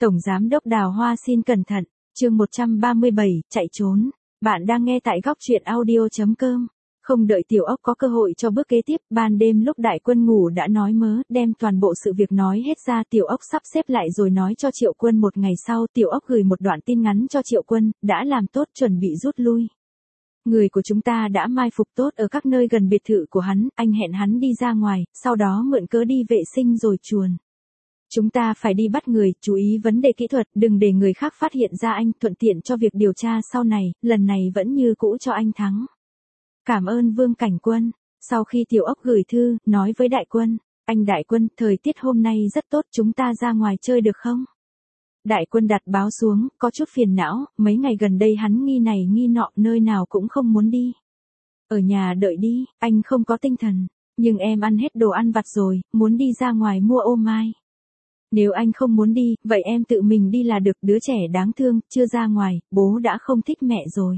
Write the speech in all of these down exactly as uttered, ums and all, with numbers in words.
Tổng Giám đốc Đào Hoa xin cẩn thận, chương một trăm ba mươi bảy, chạy trốn. Bạn đang nghe tại góc truyện audio chấm com. Không đợi Tiểu Ốc có cơ hội cho bước kế tiếp, ban đêm lúc Đại Quân ngủ đã nói mớ, đem toàn bộ sự việc nói hết ra. Tiểu Ốc sắp xếp lại rồi nói cho Triệu Quân. Một ngày sau, Tiểu Ốc gửi một đoạn tin ngắn cho Triệu Quân, đã làm tốt chuẩn bị rút lui. Người của chúng ta đã mai phục tốt ở các nơi gần biệt thự của hắn, anh hẹn hắn đi ra ngoài, sau đó mượn cớ đi vệ sinh rồi chuồn. Chúng ta phải đi bắt người, chú ý vấn đề kỹ thuật, đừng để người khác phát hiện ra anh, thuận tiện cho việc điều tra sau này, lần này vẫn như cũ cho anh thắng. Cảm ơn Vương Cảnh Quân. Sau khi Tiểu Ốc gửi thư, nói với Đại Quân, anh Đại Quân, thời tiết hôm nay rất tốt, chúng ta ra ngoài chơi được không? Đại Quân đặt báo xuống, có chút phiền não, mấy ngày gần đây hắn nghi này nghi nọ, nơi nào cũng không muốn đi. Ở nhà đợi đi, anh không có tinh thần, nhưng em ăn hết đồ ăn vặt rồi, muốn đi ra ngoài mua ô mai. Nếu anh không muốn đi, vậy em tự mình đi là được, đứa trẻ đáng thương, chưa ra ngoài, bố đã không thích mẹ rồi.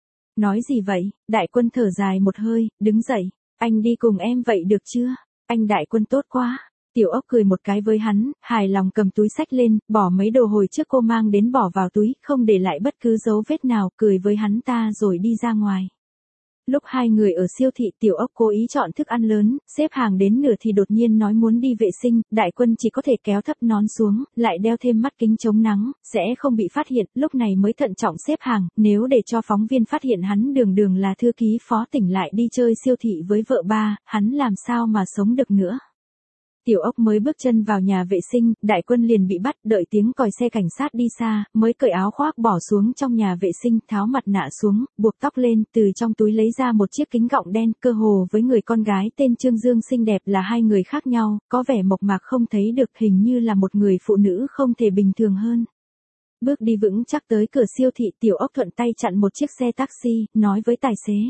Nói gì vậy? Đại Quân thở dài một hơi, đứng dậy, anh đi cùng em vậy được chưa? Anh Đại Quân tốt quá. Tiểu Ốc cười một cái với hắn, hài lòng cầm túi xách lên, bỏ mấy đồ hồi trước cô mang đến bỏ vào túi, không để lại bất cứ dấu vết nào, cười với hắn ta rồi đi ra ngoài. Lúc hai người ở siêu thị, Tiểu Ốc cố ý chọn thức ăn lớn, xếp hàng đến nửa thì đột nhiên nói muốn đi vệ sinh, Đại Quân chỉ có thể kéo thấp nón xuống, lại đeo thêm mắt kính chống nắng, sẽ không bị phát hiện, lúc này mới thận trọng xếp hàng, nếu để cho phóng viên phát hiện hắn đường đường là thư ký phó tỉnh lại đi chơi siêu thị với vợ ba, hắn làm sao mà sống được nữa. Tiểu Ốc mới bước chân vào nhà vệ sinh, Đại Quân liền bị bắt, đợi tiếng còi xe cảnh sát đi xa, mới cởi áo khoác bỏ xuống trong nhà vệ sinh, tháo mặt nạ xuống, buộc tóc lên, từ trong túi lấy ra một chiếc kính gọng đen, cơ hồ với người con gái tên Trương Dương xinh đẹp là hai người khác nhau, có vẻ mộc mạc không thấy được, hình như là một người phụ nữ không thể bình thường hơn. Bước đi vững chắc tới cửa siêu thị, Tiểu Ốc thuận tay chặn một chiếc xe taxi, nói với tài xế.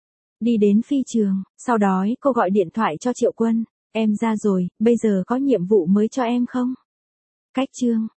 Đi đến phi trường, sau đó cô gọi điện thoại cho Triệu Quân. Em ra rồi, bây giờ có nhiệm vụ mới cho em không? Cách chương,